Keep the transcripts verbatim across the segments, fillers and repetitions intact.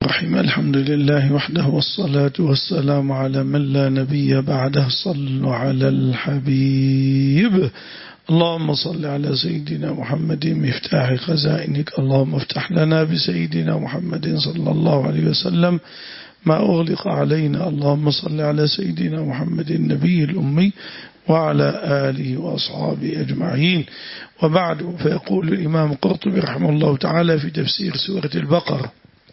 رحم الحمد لله وحده والصلاة والسلام على من لا نبي بعده. صلوا على الحبيب. اللهم صل على سيدنا محمد مفتاح خزائنك. اللهم افتح لنا بسيدنا محمد صلى الله عليه وسلم ما أغلق علينا. اللهم صل على سيدنا محمد النبي الأمي وعلى آله وأصحابه أجمعين. وبعد، فيقول الإمام قرطبي رحمه الله تعالى في تفسير سورة البقرة: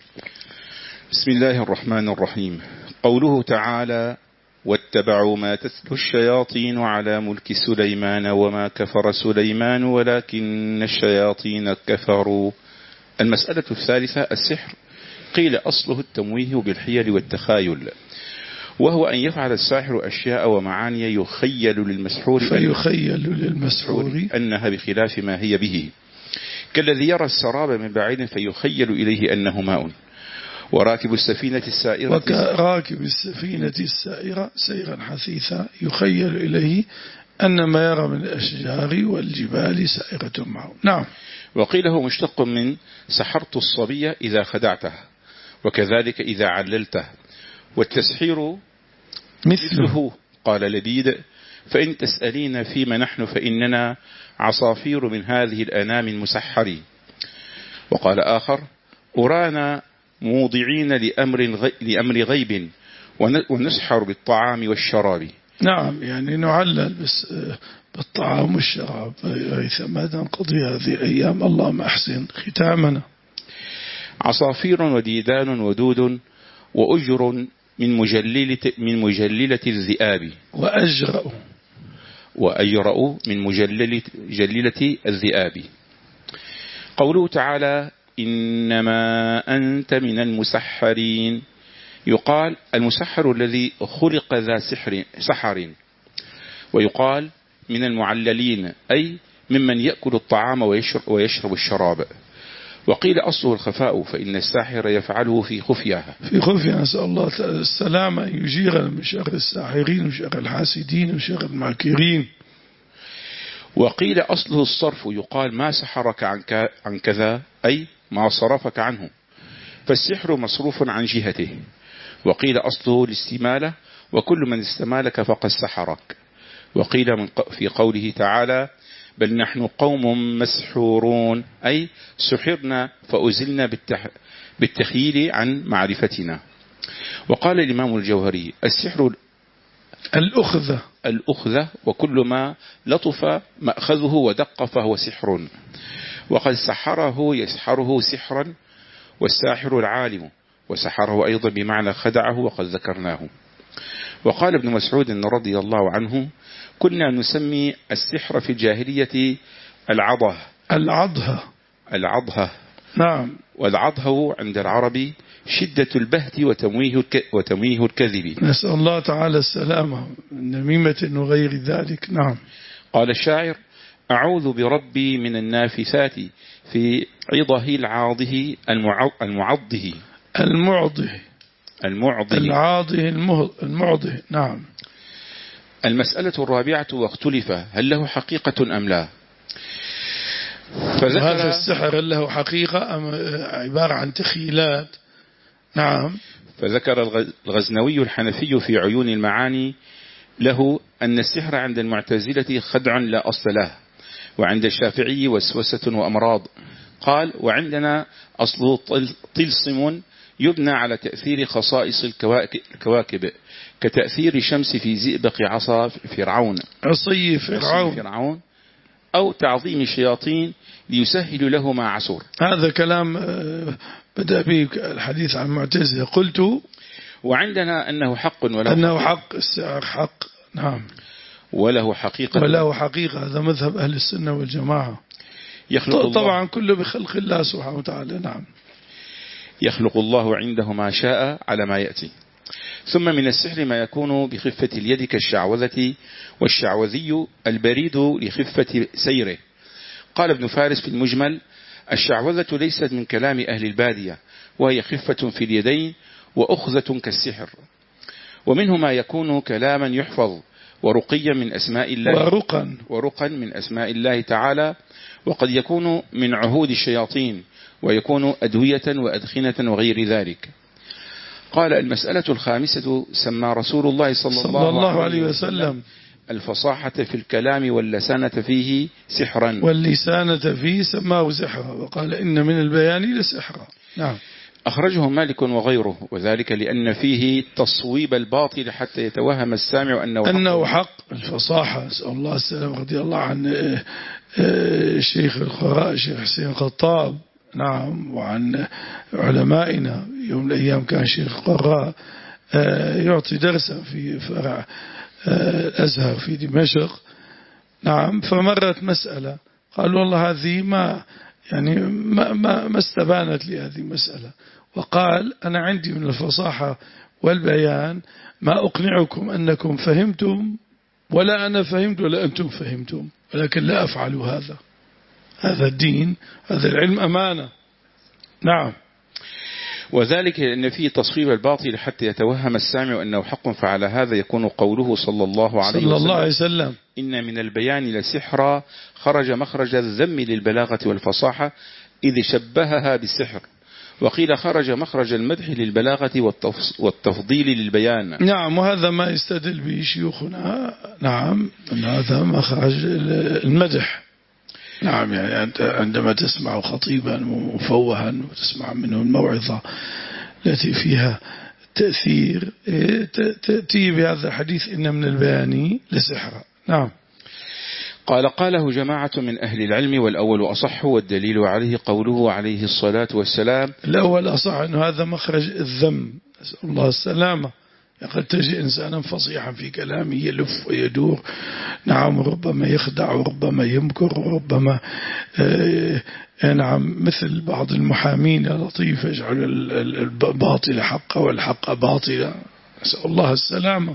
بسم الله الرحمن الرحيم. قوله تعالى: واتبعوا ما تتلو الشياطين على ملك سليمان وما كفر سليمان ولكن الشياطين كفروا. المسألة الثالثة: السحر. قيل أصله التمويه بالحيل والتخايل، وهو أن يفعل الساحر أشياء ومعاني يخيل للمسحور فيخيل للمسحور أنها بخلاف ما هي به، كالذي يرى السراب من بعيد فيخيل إليه أنه ماء. وراكب السفينة السائرة وكراكب السفينة السائرة سيرا حثيثا يخيل إليه أن ما يرى من الأشجار والجبال سائرة معه. نعم. وقيل هو مشتق من سحرت الصبي إذا خدعته، وكذلك إذا عللته. والتسحير مثله. قال لبيد: فإن تسألين فيما نحن فإننا عصافير من هذه الأنام المسحرين. وقال آخر: أرانا موضعين لأمر, غي لأمر غيب ونسحر بالطعام والشراب. نعم، يعني نعلل بس بالطعام والشراب. ريثما تنقضي هذه الأيام. اللهم أحسن ختامنا. عصافير وديدان ودود وأجر من مجللة, من مجللة الذئاب. وأجرأ وأجرأ من مجللة جللة الذئاب. قوله تعالى: إنما أنت من المسحرين. يقال المسحر الذي خلق ذا سحر, سحر ويقال من المعللين، أي ممن يأكل الطعام ويشرب, ويشرب الشراب. وقيل أصله الخفاء، فإن الساحر يفعله في خفية في خفية. نسأل الله السلامة، أن يجيرنا من شر الساحرين وشر الحاسدين وشر الماكرين. وقيل أصله الصرف، يقال ما سحرك عن كذا، أي ما صرفك عنه، فالسحر مصروف عن جهته. وقيل أصله الاستمالة، وكل من استمالك فقد سحرك. وقيل من في قوله تعالى: بل نحن قوم مسحورون، أي سحرنا فأزلنا بالتح بالتخييل عن معرفتنا. وقال الإمام الجوهري: السحر الأخذة الأخذة وكل ما لطف مأخذه ودق فهو سحر. وقد سحره يسحره سحرا، والساحر العالم، وسحره أيضا بمعنى خدعه، وقد ذكرناه. وقال ابن مسعود رضي الله عنه: كنا نسمي السحر في الجاهلية العضه العضه العضه نعم. والعضه عند العرب شدة البهت وتمويه وتمويه الكذب. نسأل الله تعالى السلامة من نميمة وغير ذلك. نعم. قال الشاعر: أعوذ بربي من النافثات في عضه العاضه المعضه المعضه المعضه العاضه المعضه. نعم. المسألة الرابعة: واختلف هل له حقيقة أم لا. فذكر هذا السحر هل له حقيقة أم عبارة عن تخيلات. نعم. فذكر الغزنوي الحنفي في عيون المعاني له أن السحر عند المعتزلة خدع لا أصل له، وعند الشافعي وسوسة وأمراض. قال: وعندنا أصله طلسم يبنى على تأثير خصائص الكواكب، كتأثير شمس في زئبق عصا فرعون عصي فرعون, فرعون أو تعظيم الشياطين ليسهل له ما عسر. هذا كلام بدأ به الحديث عن معتزلة. قلت: وعندنا أنه حق وله أنه حق. السحر حق. نعم. وله حقيقة وله حقيقة. هذا مذهب أهل السنة والجماعة. يخلق طبعا كله بخلق الله سبحانه وتعالى. نعم. يخلق الله عنده ما شاء على ما يأتي. ثم من السحر ما يكون بخفة اليد كالشعوذة، والشعوذي البريد لخفة سيره. قال ابن فارس في المجمل: الشعوذة ليست من كلام أهل البادية، وهي خفة في اليدين وأخذة كالسحر. ومنه ما يكون كلاما يحفظ، ورقيا من أسماء الله ورقا ورقا من أسماء الله تعالى. وقد يكون من عهود الشياطين، ويكون أدوية وأدخنة وغير ذلك. قال المسألة الخامسة سمى رسول الله صلى, صلى الله, الله عليه وسلم الفصاحة في الكلام واللسانة فيه سحرا، واللسانة فيه سماه سحرا، وقال إن من البيان لسحرا. نعم. أخرجه مالك وغيره، وذلك لأن فيه تصويب الباطل حتى يتوهم السامع أنه حق, أنه حق. الفصاحة، أسأل الله السلام، رضي الله عن الشيخ القراء الشيخ حسين الخطاب، نعم، وعن علمائنا. يوم من الأيام كان شيخ القراء يعطي درسا في فرع الأزهر في دمشق، نعم، فمرت مسألة، قال والله هذه ما يعني ما, ما, ما استبانت لي هذه المسألة، وقال أنا عندي من الفصاحة والبيان ما أقنعكم أنكم فهمتم، ولا أنا فهمت ولا أنتم فهمتم، ولكن لا أفعل هذا. هذا الدين، هذا العلم أمانة. نعم. وذلك لأن فيه تصويب الباطل حتى يتوهم السامع أنه حق، فعلى هذا يكون قوله صلى الله عليه صلى الله عليه وسلم, وسلم إن من البيان لسحرا، خرج مخرج الذم للبلاغة والفصاحة إذ شبهها بالسحر. وقيل خرج مخرج المدح للبلاغة والتفضيل للبيان. نعم، وهذا ما يستدل به شيوخنا، نعم، أن هذا مخرج المدح. نعم، يعني أنت عندما تسمع خطيبا مفوها وتسمع منه الموعظة التي فيها تأثير، تأتي بهذا الحديث إن من البيان لسحرا. نعم. قال قاله جماعة من أهل العلم، والأول أصح، والدليل عليه قوله عليه الصلاة والسلام. الأول أصح أنه هذا مخرج الذم، نسأل الله السلامة. قد تجد إنسانا فصيحا في كلامه يلف ويدور، نعم، ربما يخدع وربما يمكر وربما آه نعم، مثل بعض المحامين اللطيف يجعل الباطل حقا والحق باطلا، نسأل الله السلامة.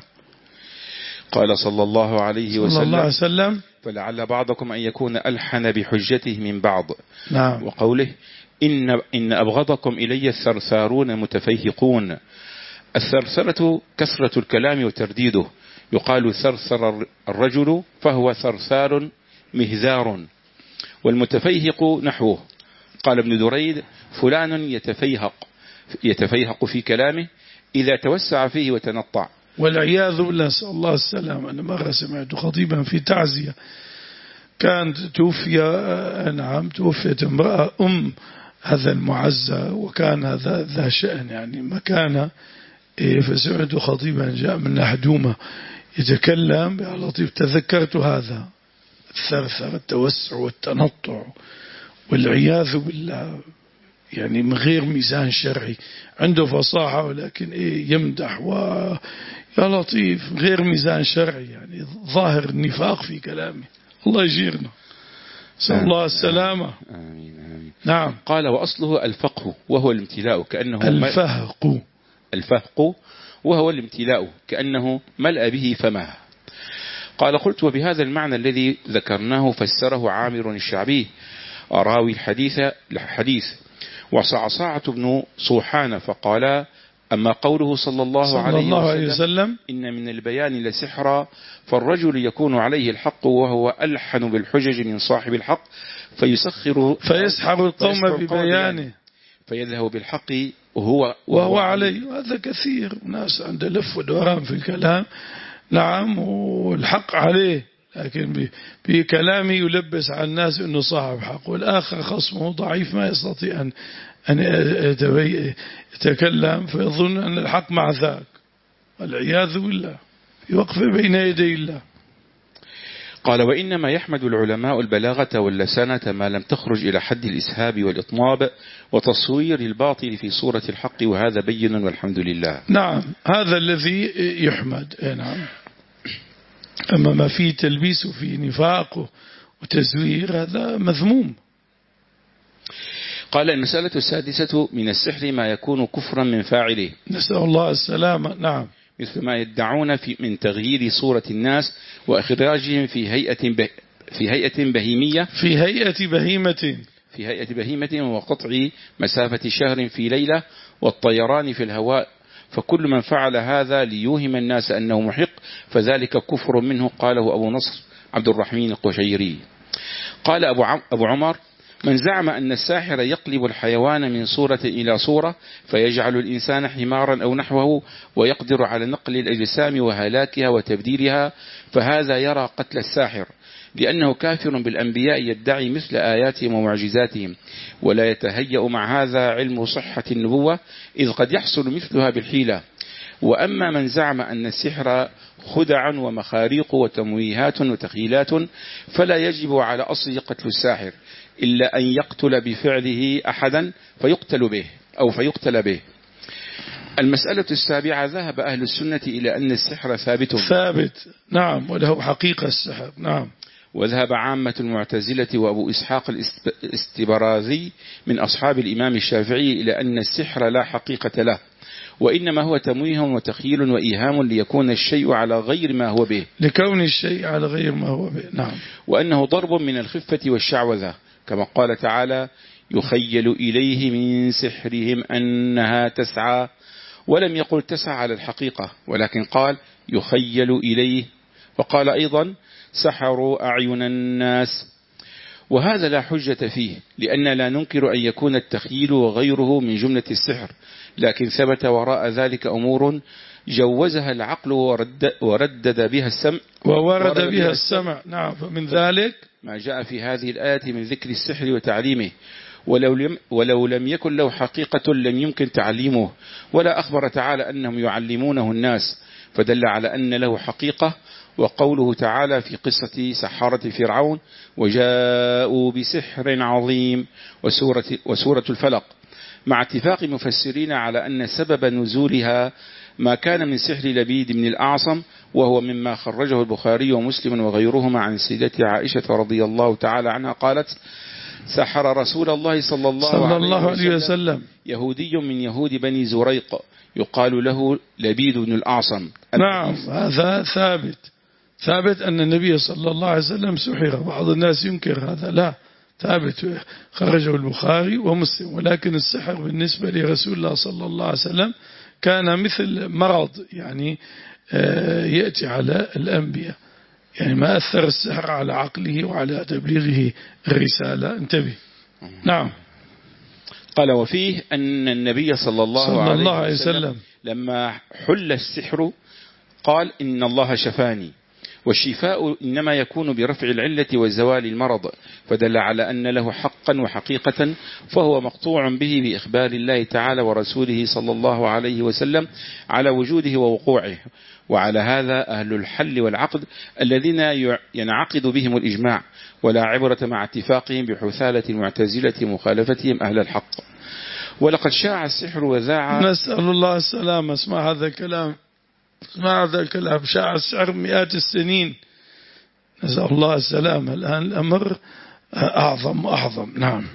قال صلى الله عليه وسلم, صلى الله عليه وسلم فلعل بعضكم أن يكون ألحن بحجته من بعض. نعم. وقوله إن, إن أبغضكم إلي الثرثارون متفيهقون. الثرثرة كثرة الكلام وترديده، يقال ثرثر الرجل فهو ثرثار مهذار. والمتفيهق نحوه. قال ابن دريد فلان يتفيهق يتفيهق في كلامه إذا توسع فيه وتنطع. والعياذ بالله، نسأل الله السلام. أنا مرة سمعت خطيبا في تعزية، كانت توفي نعم توفيت امرأة أم هذا المعزى، وكان هذا ذا شأن يعني مكانه، فسمعت خطيبا جاء من نحدومة يتكلم يا لطيف، تذكرت هذا الثرثر، التوسع والتنطع والعياذ بالله، يعني من غير ميزان شرعي. عنده فصاحة ولكن إيه يمدح و يا لطيف غير ميزان شرعي، يعني ظاهر النفاق في كلامه. الله يجيرنا، نسأل الله السلامة. آمين آمين. نعم. قال وأصله الفقه وهو الامتلاء، كأنه الفهق الفهق وهو الامتلاء كأنه ملأ به فمه. قال قلت وبهذا المعنى الذي ذكرناه فسره عامر الشعبي راوي الحديث الحديث وصعصعة بن صوحان، فقال أما قوله صلى الله, صلى عليه, الله عليه وسلم, وسلم إن من البيان لسحرا، فالرجل يكون عليه الحق وهو ألحن بالحجج من صاحب الحق، فيسخر فيسحر القوم ببيانه فيذهب بالحق وهو, وهو عليه. هذا كثير ناس عنده لف ودوران في الكلام، نعم، والحق عليه، لكن بكلامه يلبس على الناس أنه صاحب حق، والآخر خصمه ضعيف ما يستطيع أن أن يتكلم، فيظن أن الحق مع ذاك، والعياذ بالله، يوقف بين يدي الله. قال وإنما يحمد العلماء البلاغة واللسانة ما لم تخرج إلى حد الإسهاب والإطناب وتصوير الباطل في صورة الحق، وهذا بين والحمد لله. نعم، هذا الذي يحمد. نعم. أما ما فيه تلبيس وفيه نفاق وتزوير هذا مذموم. قال المسألة السادسة من السحر ما يكون كفرا من فاعله، نسأل الله السلامة. نعم. مثل ما يدعون في من تغيير صورة الناس وإخراجهم في هيئة به في هيئة بهيمية في هيئة بهيمة في هيئة بهيمة وقطع مسافة شهر في ليلة والطيران في الهواء، فكل من فعل هذا ليوهم الناس أنه محق فذلك كفر منه. قاله أبو نصر عبد الرحمن القشيري. قال أبو عمر من زعم أن الساحر يقلب الحيوان من صورة إلى صورة فيجعل الإنسان حمارا أو نحوه ويقدر على نقل الأجسام وهلاكها وتبديلها، فهذا يرى قتل الساحر، لأنه كافر بالأنبياء يدعي مثل آياتهم ومعجزاتهم، ولا يتهيأ مع هذا علم صحة النبوة، إذ قد يحصل مثلها بالحيلة. وأما من زعم أن السحر خدع ومخاريق وتمويهات وتخيلات فلا يجب على أصله قتل الساحر، إلا أن يقتل بفعله أحدا فيقتل به أو فيقتل به. المسألة السابعة: ذهب أهل السنة إلى أن السحر ثابت ثابت نعم، وله حقيقة السحر نعم. وذهب عامة المعتزلة وأبو إسحاق الاستبرازي من أصحاب الإمام الشافعي إلى أن السحر لا حقيقة له، وإنما هو تمويه وتخيل وإيهام ليكون الشيء على غير ما هو به، لكون الشيء على غير ما هو به نعم. وأنه ضرب من الخفة والشعوذة، كما قال تعالى: يخيل إليه من سحرهم أنها تسعى، ولم يقل تسعى على الحقيقة، ولكن قال يخيل إليه. وقال أيضا: سحروا أعين الناس. وهذا لا حجة فيه، لأن لا ننكر أن يكون التخيل وغيره من جملة السحر، لكن ثبت وراء ذلك أمور جوزها العقل ورد وردد بها السمع وورد بها السمع نعم. فمن ذلك ما جاء في هذه الآية من ذكر السحر وتعليمه، ولو لم, ولو لم يكن له حقيقة لم يمكن تعليمه، ولا أخبر تعالى أنهم يعلمونه الناس، فدل على أن له حقيقة. وقوله تعالى في قصة سحرة فرعون: وجاءوا بسحر عظيم، وسورة, وسورة الفلق، مع اتفاق مفسرين على أن سبب نزولها ما كان من سحر لبيد بن الأعصم، وهو مما خرجه البخاري ومسلم وغيرهما عن سيدة عائشة رضي الله تعالى عنها قالت: سحر رسول الله صلى الله, صلى الله عليه عليه وسلم يهودي من يهود بني زريق يقال له لبيد بن الأعصم. نعم هذا ثابت ثابت أن النبي صلى الله عليه وسلم سحر. بعض الناس ينكر هذا، لا ثابت خرجه البخاري ومسلم. ولكن السحر بالنسبة لرسول الله صلى الله عليه وسلم كان مثل مرض يعني يأتي على الأنبياء، يعني ما أثر السحر على عقله وعلى تبليغه الرسالة. انتبه. نعم. قال: وفيه أن النبي صلى الله, صلى الله عليه وسلم, وسلم لما حل السحر قال: إن الله شفاني، والشفاء إنما يكون برفع العلة وزوال المرض، فدل على أن له حقا وحقيقة، فهو مقطوع به بإخبار الله تعالى ورسوله صلى الله عليه وسلم على وجوده ووقوعه. وعلى هذا أهل الحل والعقد الذين ينعقد بهم الإجماع، ولا عبرة مع اتفاقهم بحثالة المعتزلة مخالفتهم أهل الحق. ولقد شاع السحر وذاع. نسأل الله السلامة. اسمع هذا الكلام، اسمع هذا الكلام. شاع السحر مئات السنين، نسأل الله السلامة. الآن الأمر أعظم وأعظم. نعم.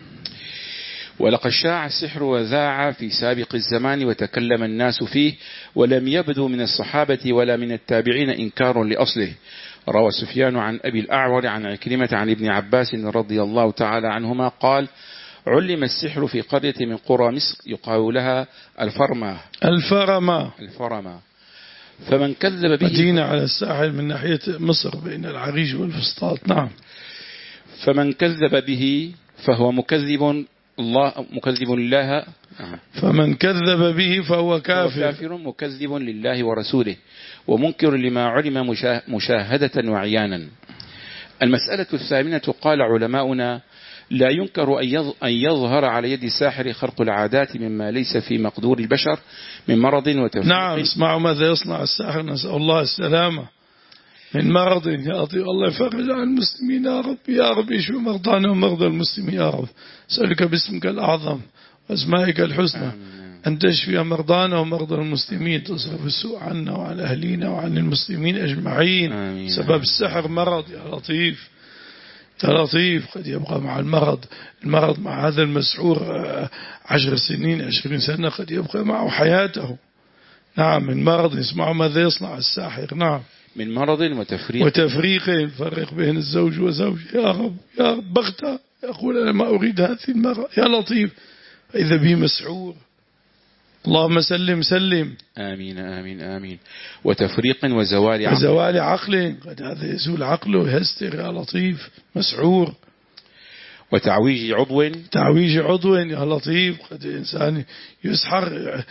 ولقد شاع السحر وذاع في سابق الزمان وتكلم الناس فيه، ولم يبدو من الصحابة ولا من التابعين إنكار لأصله. روى سفيان عن أبي الأعور عن عكرمة عن ابن عباس رضي الله تعالى عنهما قال: علم السحر في قرية من قرى مصر يقال لها الفرما الفرما الفرما فمن كذب به، مدينة على الساحل من ناحية مصر بين العريش والفسطاط. نعم. فمن كذب به فهو مكذب الله مكذب لله فمن كذب به فهو كافر, كافر مكذب لله ورسوله، ومنكر لما علم مشاهدة وعيانا. المسألة الثامنة: قال علماؤنا: لا ينكر أن يظهر على يد الساحر خرق العادات مما ليس في مقدور البشر من مرض وتفريق. نعم. اسمعوا ماذا يصنع الساحر، نسأل الله السلامة، من مرض يعطي الله يفرج عن المسلمين يا رب، يا رب يشفي مرضانا ومرضى المسلمين يا رب. أسألك باسمك الأعظم وأسمائك الحسنى أن تشفي مرضانا ومرضى المسلمين، تصرف السوء عنا وعن أهلينا وعن المسلمين أجمعين. آمين. سبب السحر مرض يا لطيف يا لطيف، قد يبقى مع المرض المرض مع هذا المسحور عشر سنين عشرين سنة، قد يبقى معه حياته. نعم. من مرض. اسمعوا ماذا يصنع الساحر. نعم. من مرض وتفريق وتفريق يفرق بين الزوج وزوجه. يا رب يا رب بغتة، يقول أنا ما أريد هذه المرأة يا لطيف، إذا بي مسحور. اللهم سلم سلم. آمين آمين آمين. وتفريق وزوال عقل وزوال عقل، قد هذا يزول عقله يستر يا لطيف مسحور. وتعويج عضو تعويج عضو يا لطيف، قد إنسان يسحر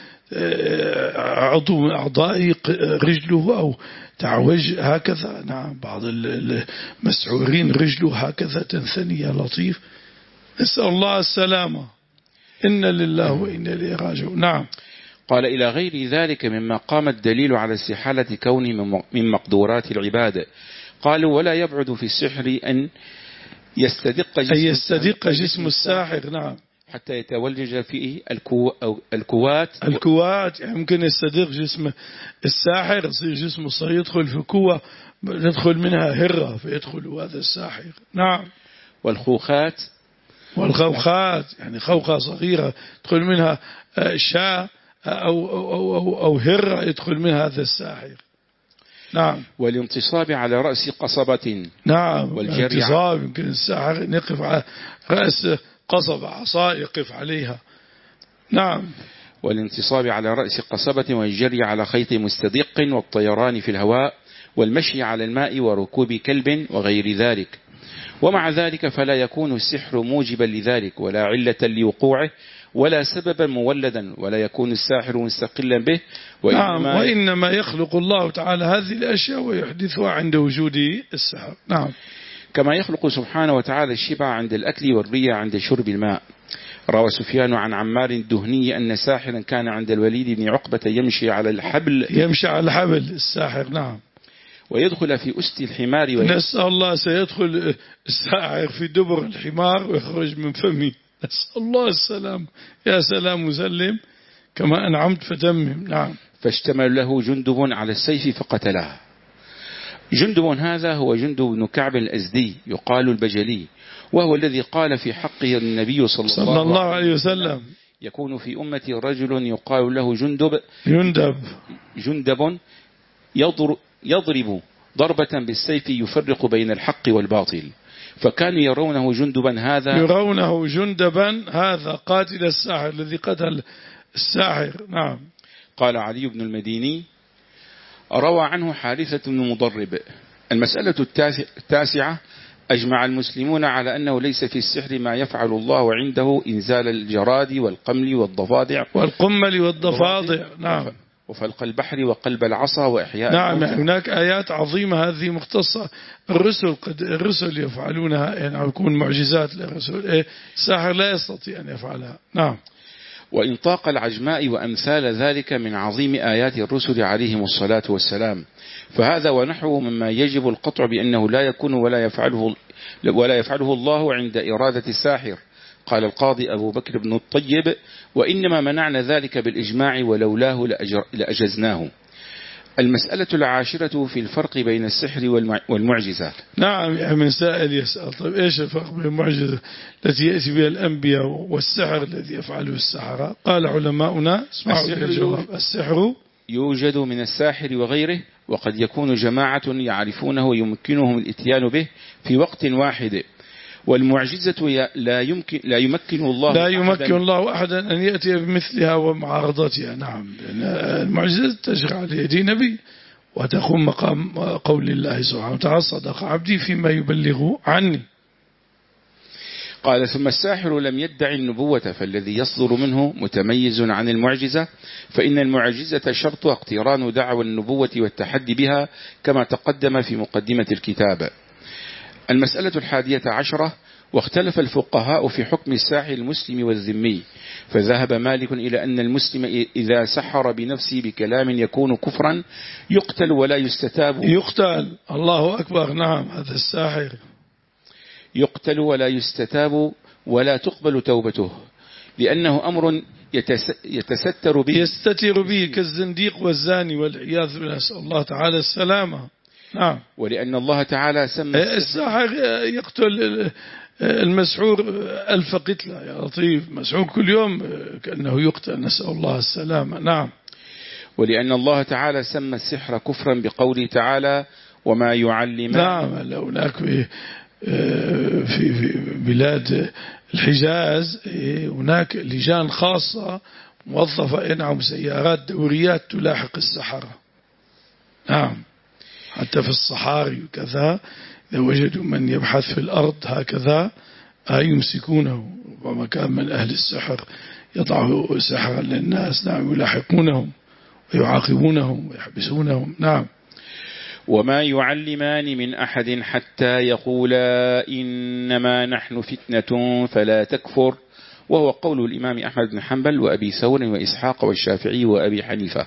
عضو من أعضائه رجله أو تعوج هكذا. نعم، بعض المسعورين رجله هكذا تنثني يا لطيف. نسأل الله السلامة. إن لله وإنا إليه راجعون. نعم. قال إلى غير ذلك مما قام الدليل على استحالة كونه من مقدورات العباد. قالوا ولا يبعد في السحر أن يستدق جسم, أن يستدق جسم الساحر. نعم، حتى يتولج فيه الكو أو الكوات الكوات يمكن يستدق جسم الساحر، يصير جسمه صغير يدخل في كوة يدخل منها هرة فيدخل هذا الساحر. نعم. والخوخات والخوخات يعني خوخة صغيرة يدخل منها شاة أو, أو, أو, أو هرة يدخل منها هذا الساحر. نعم. والانتصاب على رأس قصبة. نعم، والانتصاب يمكن الساحر يقف على رأس قصبة عصا يقف عليها. نعم. والانتصاب على رأس قصبة والجري على خيط مستدق والطيران في الهواء والمشي على الماء وركوب كلب وغير ذلك. ومع ذلك فلا يكون السحر موجبا لذلك ولا علة لوقوعه ولا سببا مولدا، ولا يكون الساحر مستقلا به، وإنما, نعم، وإنما يخلق الله تعالى هذه الأشياء ويحدثها عند وجود السحر. نعم. كما يخلق سبحانه وتعالى الشبع عند الأكل والرية عند شرب الماء. روى سفيان عن عمار الدهني أن ساحرا كان عند الوليد بن عقبة يمشي على الحبل يمشي على الحبل الساحر. نعم. ويدخل في أست الحمار نسأل الله سيدخل الساحر في دبر الحمار ويخرج من فمه. نسأل الله السلام. يا سلام مسلم كما أنعمت فتمم. نعم. فاشتمل له جندب على السيف فقتله. جندب هذا هو جندب بن كعب الأزدي يقال البجلي، وهو الذي قال في حقه النبي صلى, صلى الله عليه وسلم يكون في أمتي رجل يقال له جندب جندب جندب يضرب, يضرب ضربة بالسيف يفرق بين الحق والباطل، فكانوا يرونه جندبا هذا يرونه جندبا هذا قاتل الساحر الذي قتل الساحر. نعم. قال علي بن المديني روى عنه حارثة بن مضرب. المسألة التاسعة أجمع المسلمون على أنه ليس في السحر ما يفعل الله عنده إنزال الجراد والقمل والضفادع والقمل والضفادع. نعم. وفلق البحر وقلب العصا وإحياء. نعم، هناك آيات عظيمة هذه مختصة الرسل قد الرسل يفعلونها، يعني يكون معجزات للرسل. إيه الساحر لا يستطيع أن يفعلها. نعم. وإن طاق العجماء وأمثال ذلك من عظيم آيات الرسل عليهم الصلاة والسلام، فهذا ونحوه مما يجب القطع بأنه لا يكون ولا يفعله ولا يفعله الله عند إرادة الساحر. قال القاضي أبو بكر بن الطيب وإنما منعنا ذلك بالإجماع ولولاه لأجزناه. المسألة العاشرة في الفرق بين السحر والمعجزة. نعم، يعني من سائل يسأل طيب إيش الفرق بين المعجزة التي يأتي بها الأنبياء والسحر الذي يفعله السحرة؟ قال علماؤنا اسمعوا الجواب: السحر يوجد من الساحر وغيره، وقد يكون جماعة يعرفونه ويمكنهم الاتيان به في وقت واحد. والمعجزة لا يمكن لا يمكن الله لا يمكن الله أحدا أن يأتي بمثلها ومعارضتها. نعم، لأن المعجزة تجري على يد نبي وتقوم مقام قول الله سبحانه وتعالى: صدق عبدي فيما يبلغ عني. قال: ثم الساحر لم يدعي النبوة، فالذي يصدر منه متميز عن المعجزة، فإن المعجزة شرط اقتران دعوى النبوة والتحدي بها كما تقدم في مقدمة الكتاب. المسألة الحادية عشرة: واختلف الفقهاء في حكم الساحر المسلم والذمي، فذهب مالك إلى أن المسلم إذا سحر بنفسه بكلام يكون كفرا يقتل ولا يستتاب. يقتل. الله أكبر. نعم، هذا الساحر يقتل ولا يستتاب ولا تقبل توبته، لأنه أمر يتستر به يستتر به كالزنديق والزاني والعياذ بالله، نسأل الله تعالى السلامة. نعم. ولأن الله تعالى سمى الساحر يقتل المسحور ألف قتلة يا لطيف، مسحور كل يوم كأنه يقتل، نسأل الله السلامة. نعم. ولأن الله تعالى سمى السحر كفرا بقوله تعالى: وما يعلمان. نعم، هناك في في بلاد الحجاز هناك لجان خاصة موظفة إنعم سيارات دوريات تلاحق السحرة. نعم، حتى في الصحاري وكذا إذا وجدوا من يبحث في الأرض هكذا أي يمسكونه، ربما كان من أهل السحر يضعه سحرا للناس، نعم، يلاحقونهم ويعاقبونهم ويحبسونهم. نعم. وما يعلمان من أحد حتى يقولا إنما نحن فتنة فلا تكفر، وهو قول الإمام أحمد بن حنبل وأبي ثور وإسحاق والشافعي وأبي حنيفة.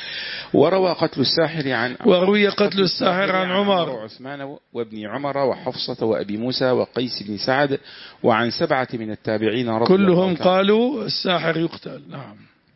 وروى قتل الساحر عن وروي قتل الساحر عن عمر وعثمان وابن عمر وحفصة وأبي موسى وقيس بن سعد وعن سبعة من التابعين رضي كلهم قالوا الساحر يقتل. نعم.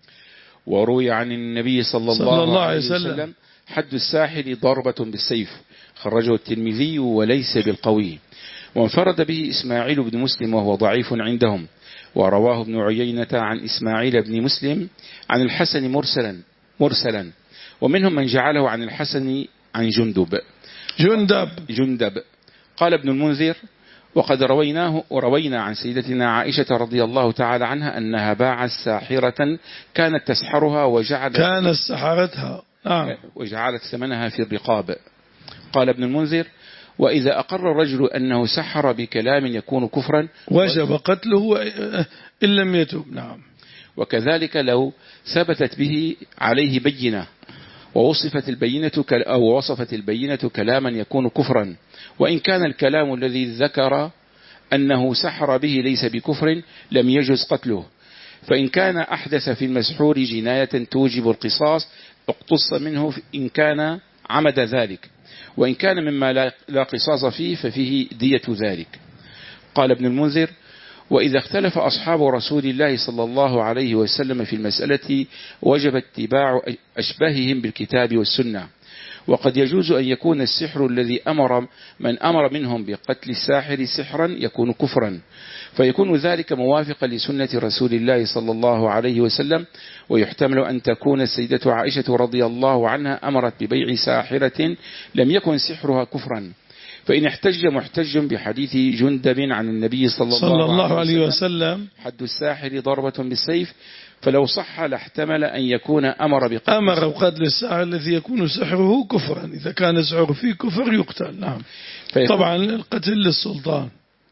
وروي عن النبي صلى الله, صلى الله عليه وسلم, وسلم حد الساحر ضربة بالسيف، خرجه الترمذي وليس بالقوي، وانفرد به إسماعيل بن مسلم وهو ضعيف عندهم، ورواه ابن عيينة عن إسماعيل بن مسلم عن الحسن مرسلا مرسلا ومنهم من جعله عن الحسن عن جندب جندب جندب قال ابن المنذر: وقد رويناه وروينا عن سيدتنا عائشة رضي الله تعالى عنها أنها باعت ساحرة كانت تسحرها وجعلت كانت سحرتها آه. وجعلت ثمنها في الرقاب. قال ابن المنذر: وإذا أقر الرجل أنه سحر بكلام يكون كفرا وجب قتله إن لم يتب. نعم. وكذلك لو ثبتت به عليه بينة ووصفت البينة أو وصفت البينة كلاما يكون كفرا، وإن كان الكلام الذي ذكر أنه سحر به ليس بكفر لم يجز قتله، فإن كان أحدث في المسحور جناية توجب القصاص اقتص منه إن كان عمد ذلك، وإن كان مما لا قصاص فيه ففيه دية ذلك. قال ابن المنذر: وإذا اختلف أصحاب رسول الله صلى الله عليه وسلم في المسألة وجب اتباع أشباههم بالكتاب والسنة، وقد يجوز أن يكون السحر الذي أمر من أمر منهم بقتل الساحر سحرا يكون كفرا، فيكون ذلك موافقا لسنة رسول الله صلى الله عليه وسلم، ويحتمل أن تكون السيدة عائشة رضي الله عنها أمرت ببيع ساحرة لم يكن سحرها كفرا، فإن احتج محتج بحديث جندب عن النبي صلى الله, صلى الله عليه وسلم حد الساحر ضربة بالسيف، فلو صح لاحتمل أن يكون أمر بقتل أمر بقتل الساحر الذي يكون سحره كفرا، إذا كان سحره فيه كفر يقتل. نعم. طبعا القتل للسلطان.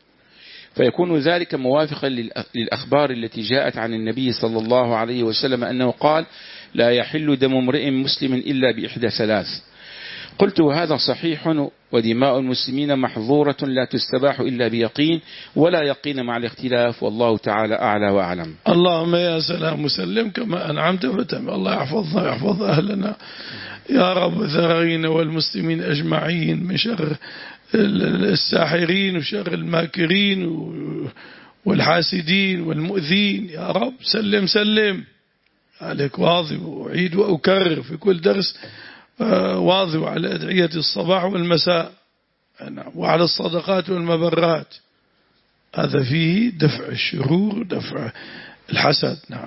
فيكون ذلك موافقا للأخبار التي جاءت عن النبي صلى الله عليه وسلم أنه قال: لا يحل دم امرئ مسلم إلا بإحدى ثلاث. قلت: هذا صحيح، ودماء المسلمين محظورة لا تستباح إلا بيقين، ولا يقين مع الاختلاف، والله تعالى أعلى وأعلم. اللهم يا سلام مسلم كما أنعمت فتم. الله يحفظنا ويحفظ أهلنا يا رب، ذرارينا والمسلمين أجمعين من شر الساحرين وشر الماكرين والحاسدين والمؤذين يا رب. سلم سلم عليك. واظب وأعيد وأكرر في كل درس، واظب على أدعية الصباح والمساء وعلى الصدقات والمبرات، هذا فيه دفع الشرور دفع الحسد. نعم.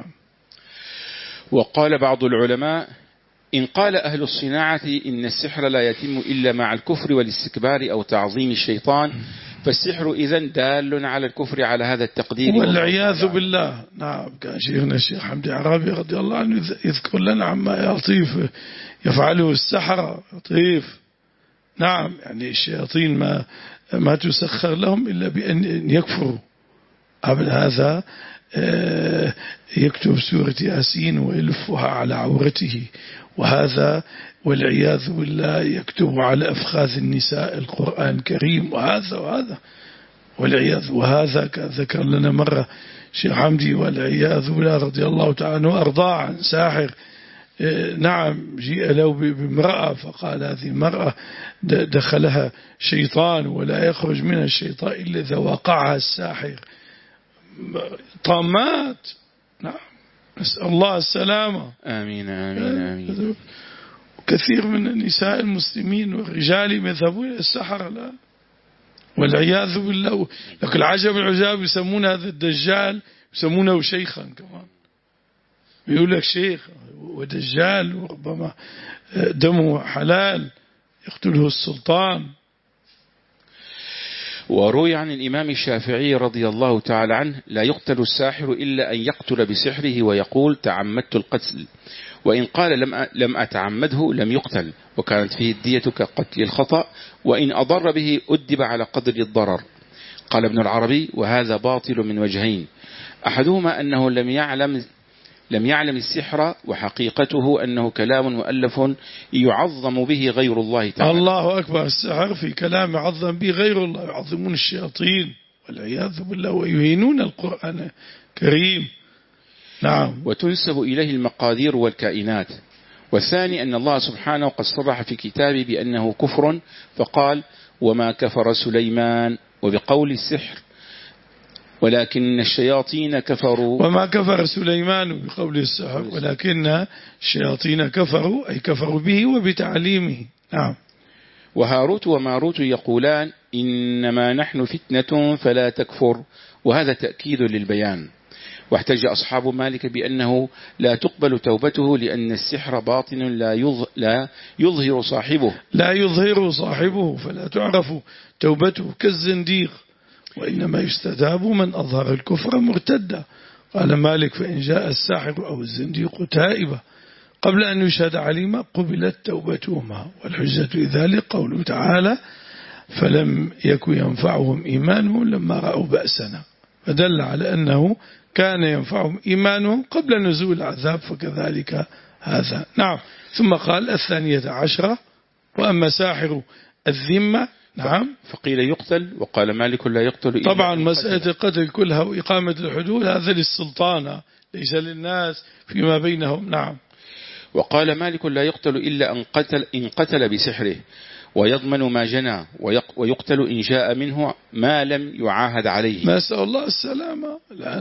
وقال بعض العلماء: إن قال أهل الصناعة إن السحر لا يتم إلا مع الكفر والاستكبار أو تعظيم الشيطان، فالسحر إذن دال على الكفر على هذا التقدير والعياذ بالله. نعم. كان شيخنا الشيخ حمدي عرابي رضي الله عنه يذكر لنا عما لطيف يفعله السحرة. لطيف. نعم. يعني الشياطين ما ما تسخر لهم إلا بأن يكفروا. قبل هذا يكتب سورة ياسين ويلفها على عورته، وهذا والعياذ بالله يكتب على أفخاذ النساء القرآن الكريم، وهذا وهذا والعياذ. وهذا ذكر لنا مرة شيخ حمدي والعياذ بالله رضي الله تعالى عنه وأرضاه عن ساحر. نعم. جيء له بامرأة فقال هذه المرأة دخلها شيطان ولا يخرج منها الشيطان إلا إذا وقعها الساحر. طامات. نعم. نسأل الله السلامة. آمين آمين آمين. كثير من النساء المسلمين والرجال يذهبون إلى السحرة لا والعياذ بالله. لكن العجب العجاب يسمون هذا الدجال يسمونه شيخا كمان، يقول لك شيخ ودجال، وربما دمه حلال يقتله السلطان. وروي عن الإمام الشافعي رضي الله تعالى عنه: لا يقتل الساحر إلا أن يقتل بسحره ويقول تعمدت القتل، وإن قال لم لم أتعمده لم يقتل، وكانت فيه الدية كقتل الخطأ، وإن أضر به أدب على قدر الضرر. قال ابن العربي: وهذا باطل من وجهين، أحدهما أنه لم يعلم لم يعلم السحر، وحقيقته أنه كلام مؤلف يعظم به غير الله تعالى. الله أكبر. السحر في كلام يعظم به غير الله، يعظمون الشياطين والعياذ بالله ويهينون القرآن الكريم. نعم. وتنسب إليه المقادير والكائنات. والثاني أن الله سبحانه قد صرح في كتابه بأنه كفر، فقال: وما كفر سليمان، وبقول السحر ولكن الشياطين كفروا. وما كفر سليمان بقول السحر ولكن الشياطين كفروا، أي كفروا به وبتعليمه. نعم. وهاروت وماروت يقولان: إنما نحن فتنة فلا تكفر، وهذا تأكيد للبيان. واحتج أصحاب مالك بأنه لا تقبل توبته لأن السحر باطن لا لا يظهر صاحبه لا يظهر صاحبه فلا تعرف توبته كالزنديق، وإنما يستتاب من أظهر الكفر مرتدا. قال مالك: فإن جاء الساحر أو الزنديق تائبا قبل أن يشهد عليما قبلت توبتهما. والحجة لذلك قوله تعالى: فلم يكن ينفعهم إيمانهم لما رأوا بأسنا، فدل على أنه كان ينفعهم إيمانهم قبل نزول العذاب، فكذلك هذا. نعم. ثم قال: الثانية عشرة: وأما ساحر الذمة. نعم. فقيل يقتل، وقال مالك: لا يقتل إلا طبعا مسألة القتل كلها وإقامة الحدود هذا للسلطانة ليس للناس فيما بينهم. نعم. وقال مالك: لا يقتل إلا أن قتل, إن قتل بسحره، ويضمن ما جنى، ويقتل إن جاء منه ما لم يعاهد عليه. ما أسأل الله السلامة.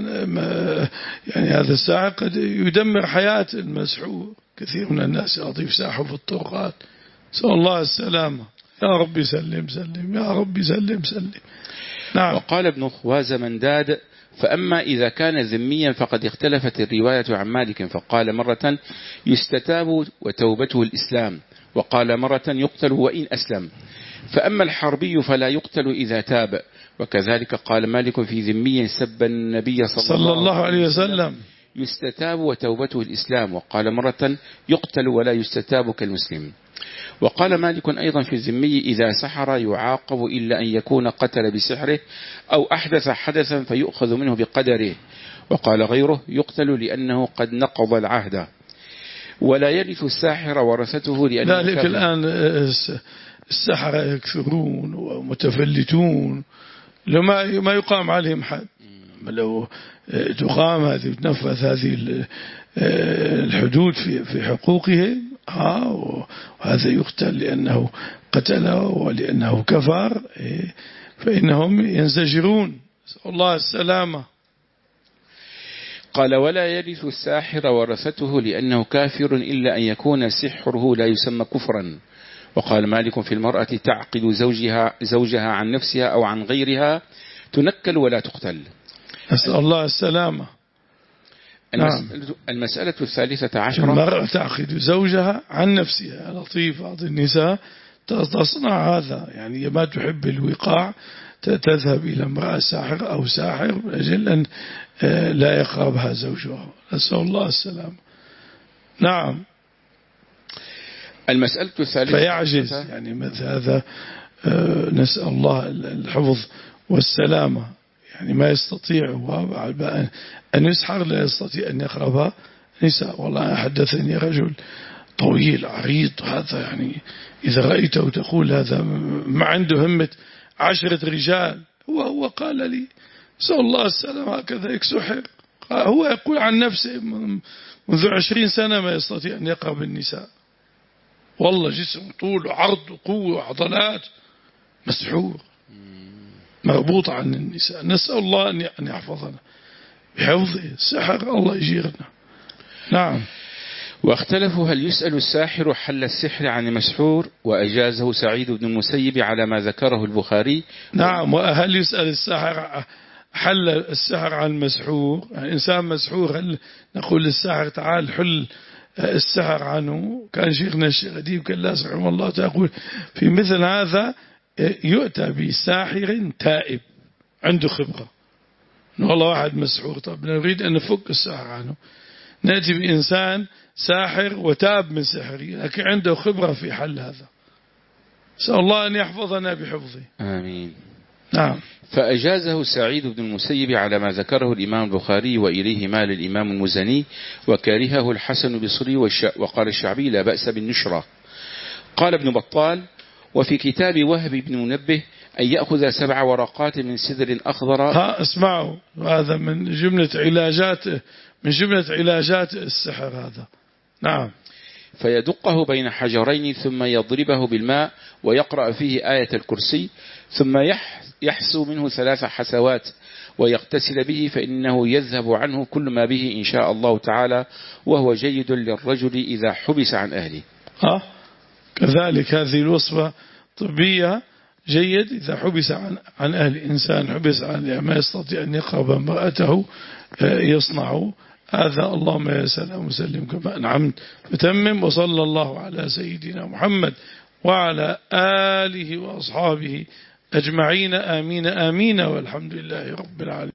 ما يعني هذا الساحر قد يدمر حياة المسحور. كثير من الناس يضيف ساحر في الطرقات. أسأل الله السلامة. يا رب سلم سلم، يا رب سلم سلم. نعم. وقال ابن خوازمنداد: فأما إذا كان ذميا فقد اختلفت الرواية عن مالك، فقال مرة يستتاب وتوبته الإسلام، وقال مرة يقتل وإن أسلم. فأما الحربي فلا يقتل إذا تاب، وكذلك قال مالك في ذمي سب النبي صلى, صلى الله عليه وسلم يستتاب وتوبته الإسلام، وقال مرة يقتل ولا يستتاب كالمسلم. وقال مالك أيضا في الذمي إذا سحر يعاقب إلا أن يكون قتل بسحره أو أحدث حدثا فيؤخذ منه بقدره. وقال غيره يقتل لأنه قد نقض العهد، ولا يرث الساحر ورثته لأنه ذلك. الآن السحرة يكثرون ومتفلتون لما ما يقام عليهم حد. لو تقام هذه تنفذ هذه الحدود في في حقوقهم، وهذا يقتل لأنه قتله ولأنه كفر، فإنهم ينزجرون. الله السلامة. قال: ولا يرث الساحر ورثته لأنه كافر إلا أن يكون سحره لا يسمى كفرا. وقال مالك في المرأة تعقد زوجها, زوجها عن نفسها أو عن غيرها تنكل ولا تقتل. أسأل الله السلامة. المسألة, المسألة الثالثة عشرة: المرأة تعقد زوجها عن نفسها. لطيف. بعض النساء تصنع هذا، يعني ما تحب الوقاع تذهب إلى امرأة ساحر أو ساحر من أجل أن لا يقربها زوجها. نسأل الله السلامة. نعم. المسألة الثالثة فيعجز، يعني مثل هذا نسأل الله الحفظ والسلامة، يعني ما يستطيع أن يسحر، لا يستطيع أن يقربها نساء. والله حدثني رجل طويل عريض، هذا يعني إذا رأيته تقول هذا ما عنده همة عشرة رجال. هو هو قال لي نسأل الله السلامة هكذا يكسحر. هو يقول عن نفسه منذ عشرين سنة ما يستطيع أن يقرب النساء. والله جسم طول وعرض وقوة وعضلات، مسحور مربوط عن النساء. نسأل الله أن يحفظنا بحفظه السحر، الله يجيرنا. نعم. واختلفوا هل يسأل الساحر حل السحر عن المسحور، وأجازه سعيد بن المسيب على ما ذكره البخاري. نعم. وهل يسأل الساحر حل السحر عن المسحور، يعني إنسان مسحور هل نقول للساحر تعال حل السحر عنه؟ كان شيخنا الشيخ أديب كلاس رحمه الله تقول في مثل هذا يؤتى بساحر تائب عنده خبرة. والله واحد مسحور، طب نريد أن نفك السحر عنه، نأتي بإنسان ساحر وتاب من سحره لكن عنده خبرة في حل هذا. سأل الله أن يحفظنا بحفظه. آمين. نعم. فأجازه سعيد بن المسيب على ما ذكره الإمام البخاري وإليه مال الإمام المزني، وكرهه الحسن البصري وقال الشعبي لا بأس بالنشرة. قال ابن بطال: وفي كتاب وهب بن منبه أن يأخذ سبع ورقات من سدر أخضر. ها اسمعوا، هذا من جملة علاجات من جملة علاجات السحر هذا. نعم. فيدقه بين حجرين ثم يضربه بالماء ويقرأ فيه آية الكرسي، ثم يحسو منه ثلاث حسوات ويغتسل به، فإنه يذهب عنه كل ما به إن شاء الله تعالى، وهو جيد للرجل إذا حبس عن أهله. ها كذلك هذه الوصفة طبية جيد إذا حبس عن عن أهل إنسان، حبس عن ما يستطيع أن يقرب امرأته يصنع هذا. اللهم يا سلام وسلم كما أنعمت وتمم. وصلى الله على سيدنا محمد وعلى آله وأصحابه أجمعين. آمين آمين، والحمد لله رب العالمين.